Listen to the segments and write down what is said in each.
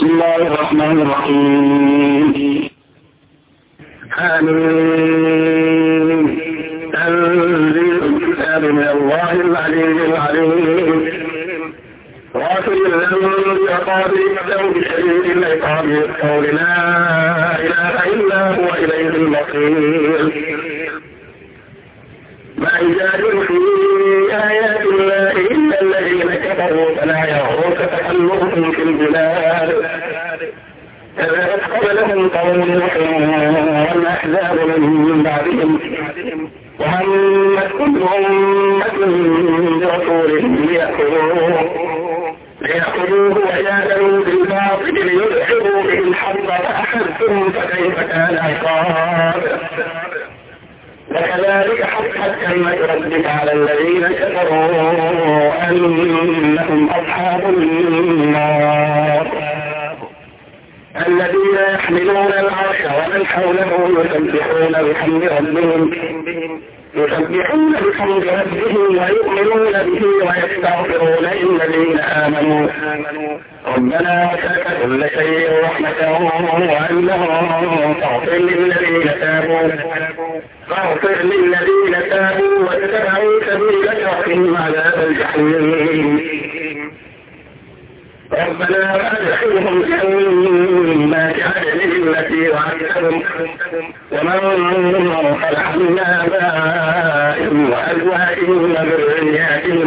بسم الله الرحمن الرحيم. آمين. تنزيل الكتاب من الله العزيز العليم. غافر الذنب وقابل التوب شديد العقاب قول لا إله إلا هو إليه المصير. ما يجادل في آيات الله إلا الذين كفروا فلا يغرك تقلبهم في البلاد. كذلك قبلهم قوم نوح والأحزاب من بعدهم وهمت كل أمة برسولهم ليأخذوه وجادلوا بالباطل ليدحضوا به الحق فأحبتم فكيف كان عقاب. وكذلك حقت كلمة ربك على الذين كفروا أنهم أصحاب النار الذين يحملون العرش ومن حوله يسبحون بحمد ربهم ويؤمنون به ويستغفرون للذين آمنوا ربنا وسعت كل شيء رحمة وعلما فاغفر للذين تابوا واتبعوا سبيلك وقهم عذاب الجحيم. ربنا وادخلهم جنات عدن التي وعدتهم ومن خلقنا آبائهم وأزواجهم وذرياتهم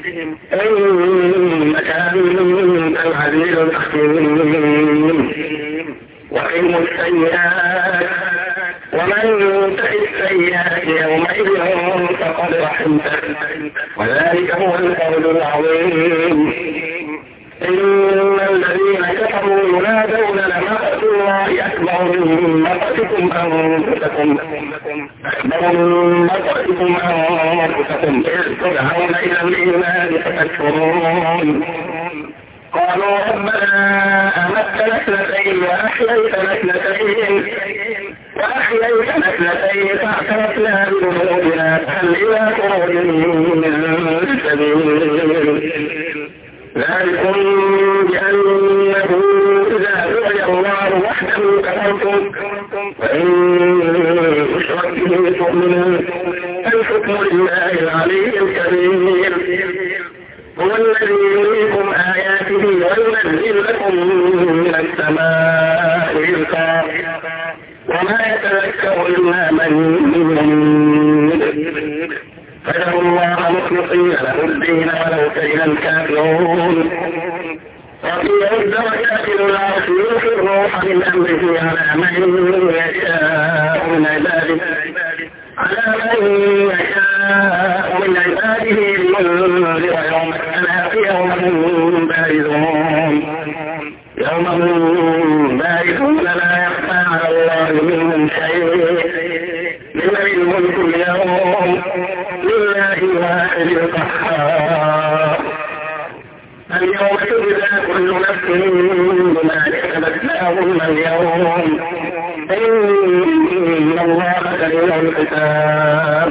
إنك أنت العزيز الحكيم. وقهم السيئات ومن تق السيئات يومئذ فقد رحمته وذلك هو الفوز العظيم. إن الذين كفروا ينادون لمقت الله أكبر من مقتكم أنفسكم إذ تدعون إلى الإيمان فتكفرون. قالوا ربنا أمتنا اثنتين وأحييتنا اثنتين فاعترفنا بذنوبنا هل إلى خروج من سبيل. ذلكم بأنه إذا دعي الله وحده كفرتم وإن يشرك به تؤمنون. الحكم لله العلي الكبير هو الذي يريكم آياته وينزل لكم من السماء رزقا وما يتذكر إلا من ينيب. فادعوا الله مخلصين له الدين ولو كره الكافرون. رفيع الدرجات ذو العرش يلقي الروح من أمره على من يشاء من عباده لينذر يوم التلاق يوم هم بارزون لا يخفى على الله منهم شيء. لمن الملك اليوم لله الواحد القهار. اليوم تجزى كل نفس بما كسبت لا ظلم اليوم إن الله سريع الحساب.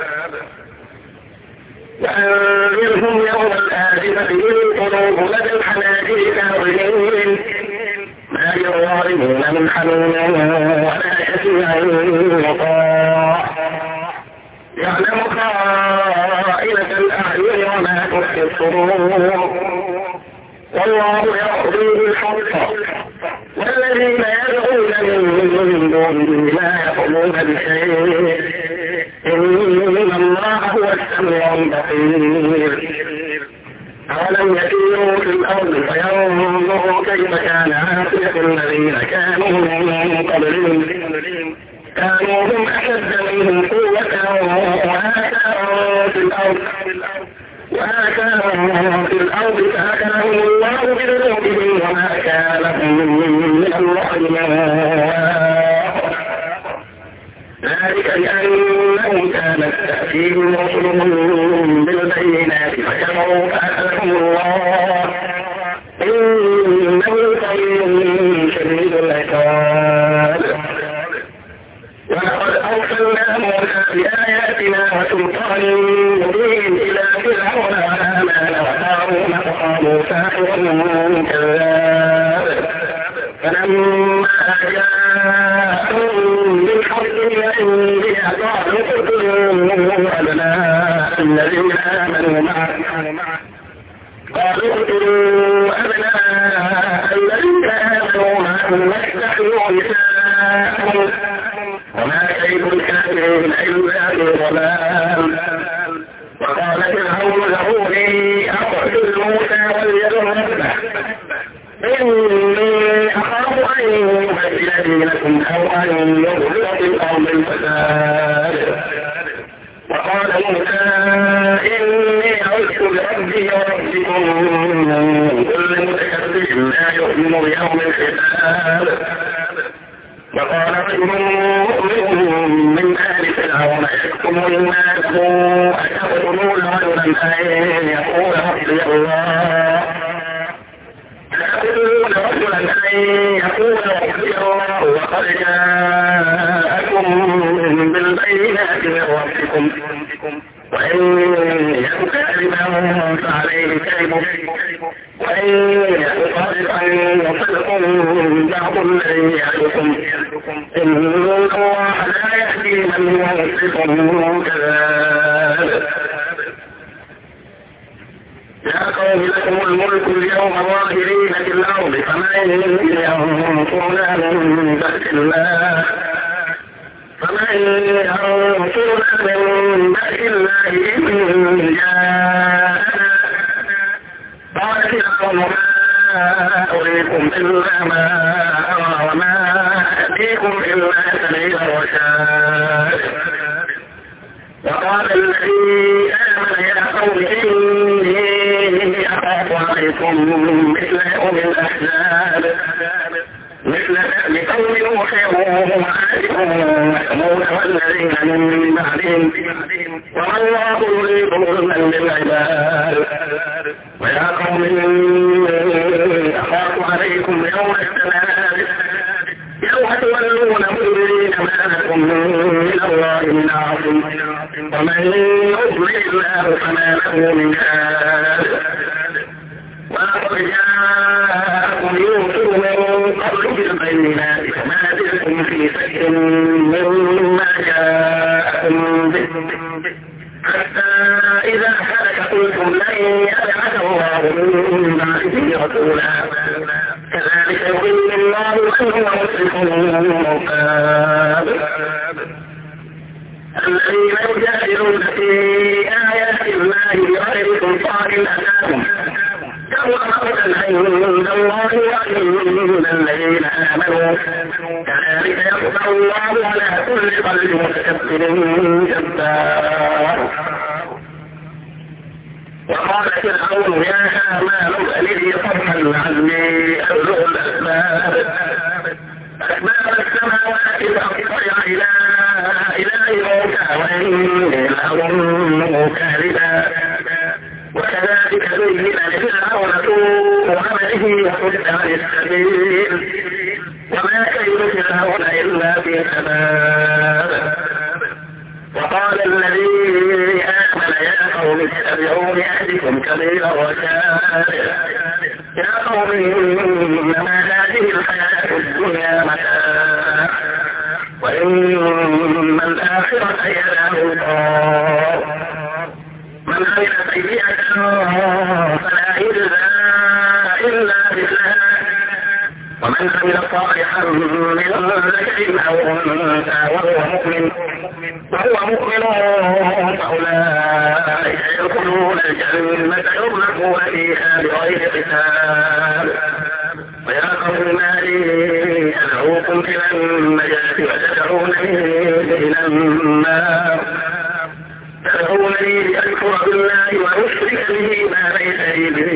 وأنذرهم يوم الآزفة إذ القلوب لدى الحناجر كاظمين ما للظالمين من حميم ولا شفيع يطاع يعلم خائنة الأعين وما تخفي الصدور والله يقضي بالحق والذين يدعون من دونه لا يقضون بشيء إن الله هو السميع البصير. أولم يسيروا في الأرض فينظروا كيف كان عاقبة الذين كانوا من قبلهم كانوا هم أشد منهم قوة وآثارا في الأرض فأكلهم الله بذنوبهم وما كان لهم من الله من ذلك لأنهم كانت تأتيهم رسلهم بالبينات فكفروا فأخذهم الله إنه قوي شديد العقاب. ولقد أرسلنا موسى بآياتنا وسلطان مبين إلى فرعون وهامان وقارون فقالوا ساحر كذاب فلما جاءهم بالحق عندي قالوا اقتلوا أبناء الذين آمنوا معه واستحيوا نساءهم وما كيد الكافرين إلا في ضلال. وقال فرعون ذروني أقتل موسى وليدع ربه إني أخاف أن يبدل دينكم أو أن يظهر في الأرض الفساد. وقال موسى إني عذت بربي وربكم من كل متكبر لا يؤمن بيوم الحساب. وقال رجل مؤمن من آل فرعون يكتم الناس أتقتلون رجلا أن يقول ربي الله وقد جاءكم بالبينات من ربكم وإن يك كاذبا فعليه كذبه وإن يك صادقا يصدكم بعض الذي يعدكم إن الله لا يهدي من يوفق كذلك. يا قوم لكم الملك اليوم ظاهرين في الأرض فمن ينصرنا من بأس الله إن جاءنا. قال فرعون ما أريكم إلا ما أرى وما أتيكم إلا سبيل الرشاد. وقال الذي آمن يا قوم إني أخاف عليكم مثل يوم الأحزاب مثل قوم نوح وعاد وثمود والذين من بعدهم وما الله يريد ظلما للعباد. ويا قوم إني أخاف عليكم يوم التناد يوم تولون مدبرين ما لكم من الله من عاصم ومن يضلل الله فما له من هاد. ولقد جاءكم يوسف من قبل بالبينات فما زلتم في شك مما جاءكم به حتى إذا هلك قلتم لن يبعث الله من بعده رسولا كذلك يضل الله من هو مسرف مرتاب. الذين يجادلون في آيات الله بغير سلطان أتاهم كبر مقتا عند الله وعند الذين آمنوا كذلك يطبع الله على كل قلب متكبر جبار. وقال فرعون يا هامان ابن لي صرحا لعلي أبلغ الأسباب السماوات فأطلع إلى إله موسى وإني لأظنه كاذبا. وكذلك زين لفرعون سوء عمله وصد عن السبيل وما كيد فرعون إلا في تباب. وقال الذي آمن يا قوم اتبعون أهدكم سبيل الرشاد. يا قوم إنما هذه الحياة الدنيا متاع وإن الآخرة هي دار القرار. من عمل سيئة فلا يجزى إلا مثلها ومن عمل صالحا من ذكر أو أنثى وهو مؤمن فأولئك يدخلون الجنة يرزقون فيها بغير حساب. ويا قوم ما لي أدعوكم إلى النجاة وتدعونني إلى النار تدعونني لأكفر بالله وأشرك به ما ليس لي به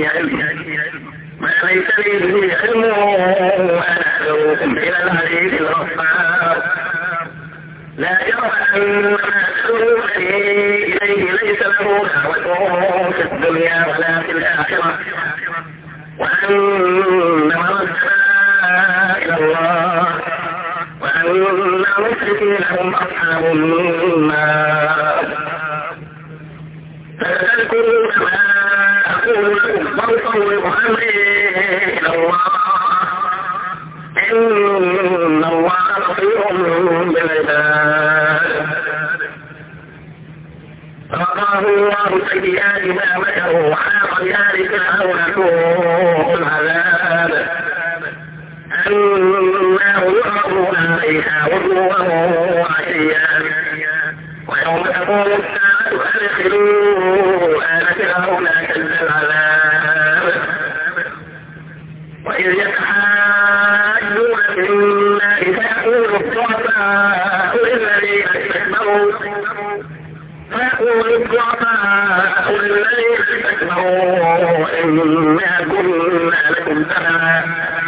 علم وأنا أدعوكم إلى العزيز الغفار. لا جرم أن ما تدعونني إليه ليس له دعوة في الدنيا ولا في الآخرة وأن مرجعنا إلى الله وأن المشركين هم أصحاب النار. فتذكرون ما أقول لكم وأفوض أمري إلى الله إن الله بصير بالعباد. فوقاه الله سيئات ما مكروا وحاق بآل فرعون سوء العذاب النار يعرضون عليها غدوا وعشيا ويوم تقوم الساعة أدخلوا آل فرعون أشد العذاب وإذ يتحاجون في النار فيقول الضعفاء للذين استكبروا إنا كنا لكم تبعا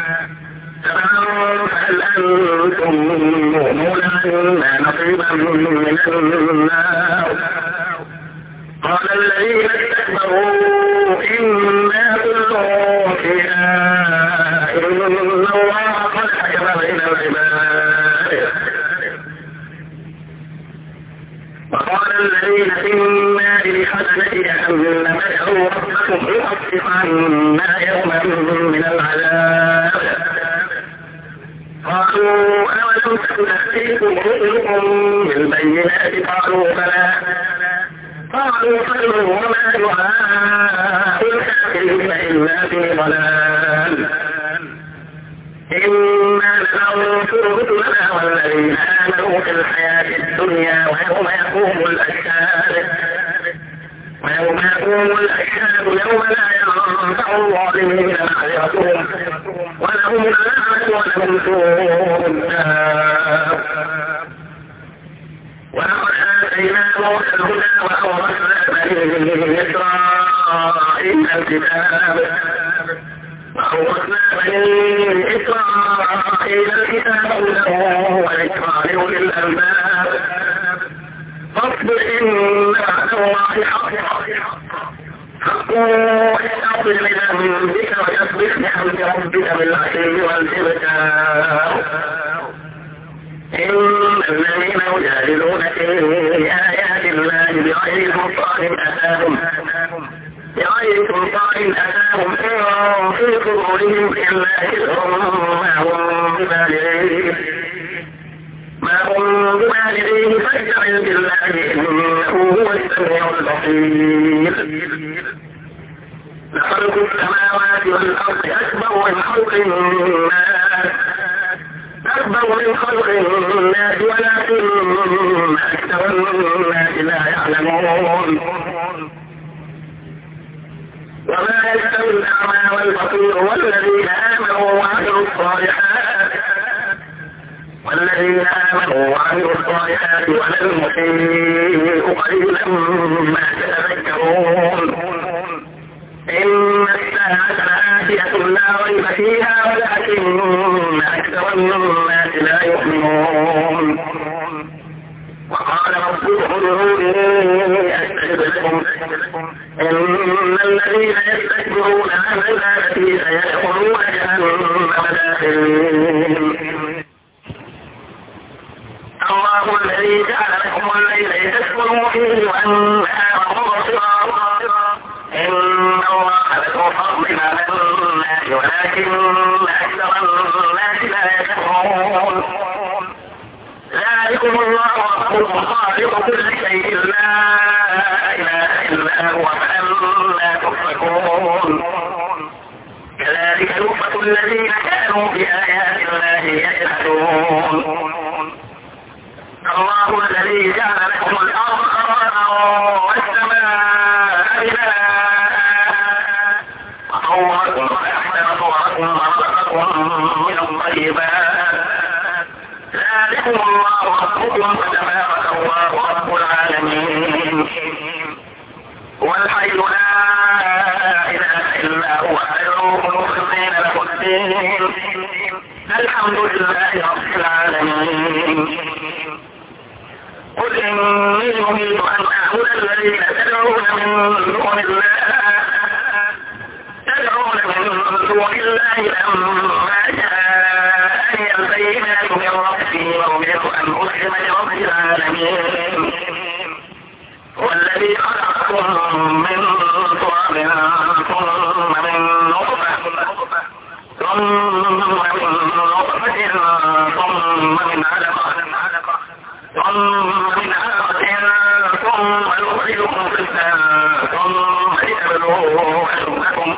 فهل أنتم مؤمنون عنا نصيبا من النار قال الذين استكبروا إنا كل فيها إن الله قد حكم بين العباد. وقال الذين في النار لخزنة جهنم ادعوا ربكم يخفف عنا يوما من العذاب قالوا أولم تأتيكم رسلكم بالبينات قالوا بلى قالوا فادعوا وما دعاء الكافرين إلا في ضلال إنا لننصر رسلنا والذين آمنوا في الحياة الدنيا ويوم يقوم الأشهاد يوم لا ينفع الظالمين معذرتهم ولهم اللعنة ولهم سوء الدار. ولقد آتينا موسى الهدى وأورثنا بني إسرائيل الكتاب هدى وذكرى لأولي الألباب فاصبر إن وعد الله حق واستغفر لذنبك وسبح بحمد ربك بالعشي والإبكار إن الذين يجادلون في آيات الله بغير سلطان أتاهم في صدورهم إلا إثم ما هم ببالغيه فاستعذ بالله إنه هو السميع البصير. لخلق السماوات والأرض أكبر من خلق الناس ولكن أكثر الناس لا يعلمون. وما يستوي الأعمى والبصير والذين آمنوا وعملوا الصالحات ولا المسيء قليلا ما تتذكرون. إن الساعة لآتية لا ريب فيها ولكن أكثر الناس لا يؤمنون. وقال ربكم ادعوني أستجب لكم إن الذين يستكبرون عن عبادتي سيدخلون جهنم داخلين. الله الذي جعل لكم الليل لتسكنوا فيه والنهار مبصرا إن الله له فضل على الناس ولكن أكثر الناس لا يشكرون. ذلكم الله ربكم خالق كل شيء لا إله إلا هو فأنا تؤفكون. كذلك يؤفك الذين كانوا بآيات الله يجحدون. الله الذي جعل لكم الأرض قرارا والسماء بناء وصوركم فأحسن صوركم ورزقكم من الطيبات ذلكم الله ربكم فتبارك الله رب العالمين. والحي لا إله إلا هو أدعوه مخلصين له الدين الحمد لله رب العالمين. قل إني أريد أن أعبد الذين تدعون من دون الله لما جاءني البينات من ربي وأمرت أن أسلم لرب العالمين. والذي خلقكم من تراب ثم من نطفة ثم من نطفة ثم من علقة ثم يخرجكم طفلا ثم لتبلغوا أشدكم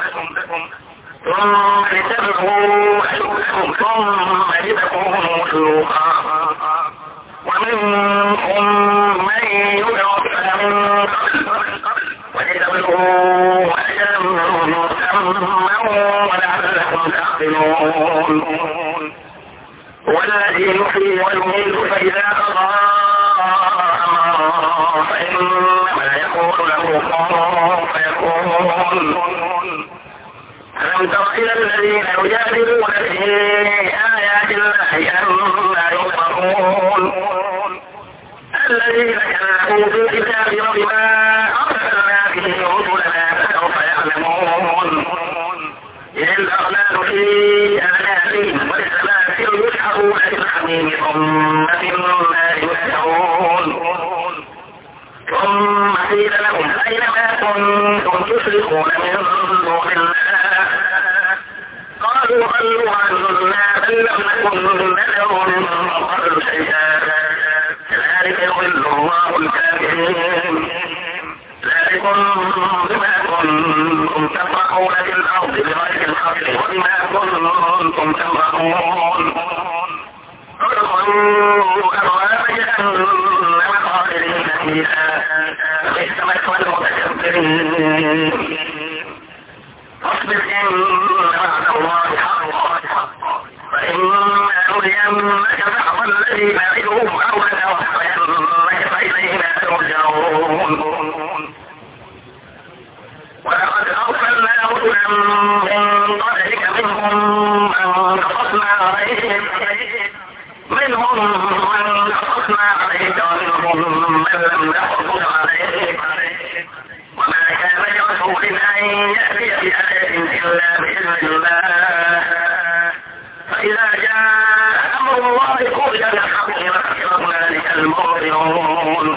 ثم لتكونوا شيوخا ومنكم من يتوفى من قبل ولتبلغوا أجلا مسمى ولعلكم تعقلون هو الذي يحيي ويميت فإذا قضى أمرا فإنما يقول له كن فيكون ألم تر إلى الذين يجادلون في آيات الله أنى يؤفكون الذين كذبوا بالكتاب وبما أرسلنا به رسلنا فسوف يعلمون إذ الأغلال في أعناقهم والسلاسل يسحبون في الحميم ثم في النار يسحبون ثم قيل لهم أين ما كنتم تشركون من دون الله قالوا ضلوا عنا بل لم نكن ندعو من قبل شيئا كذلك يضل الله الكافرين ذلكم بما كنتم تفرحون في الأرض بغير الحق وبما كنتم تفرحون ادخلوا أبواب جهنم خالدين فيها فبئس مثوى المتكبرين فاصبر إن وعد الله حق فإما نرينك بعض الذي نعدهم أو نتوفينك فإلينا ترجعون ولقد أرسلنا رسلا من قبلك منهم من قصصنا عليك ومنهم من لم نقصص عليك وما كان لرسول أن يأتي بآية إلا بإذن الله فإذا جاء أمر الله قضي بالحق وخسر هنالك المبطلون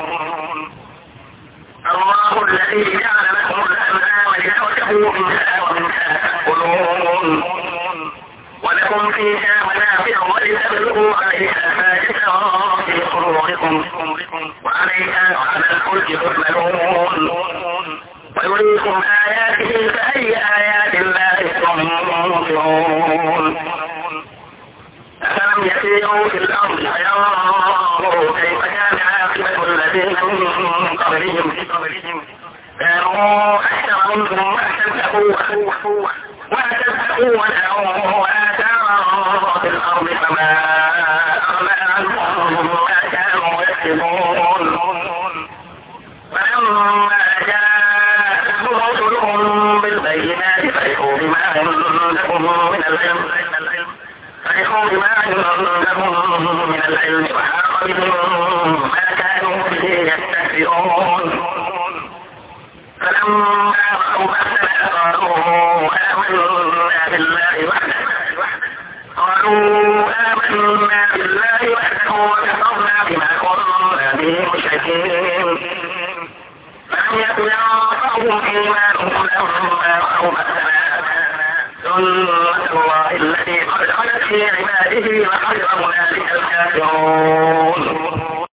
الله الذي جعل لكم الأنعام لتركبوا منها ومنها تأكلون ولكم فيها منافع ولتبلغوا عليها حاجة في صدوركم وعليها وعلى الفلك تحملون ويريكم آياته فأي آيات الله تنظرون أفلم يسيروا في الأرض فينظروا كيف كان عاقبة الذين من قبلهم كانوا أكثر منهم وأتبعوا وآثارا في الأرض فما أغنى عنهم ما كانوا يكسبون فلما جاءتهم رسلهم بالبينات فرحوا بما عندهم من العلم وحاق بهم ما كانوا به يستهزئون فلما رأوا بأسنا قالوا آمنا بالله وحده وكفرنا بما كنا به مشركين فلم يكن ينفعهم إيمانهم لما رأوا بأسنا سنة الله التي قد خلت في عباده وحذر هنالك الكافرون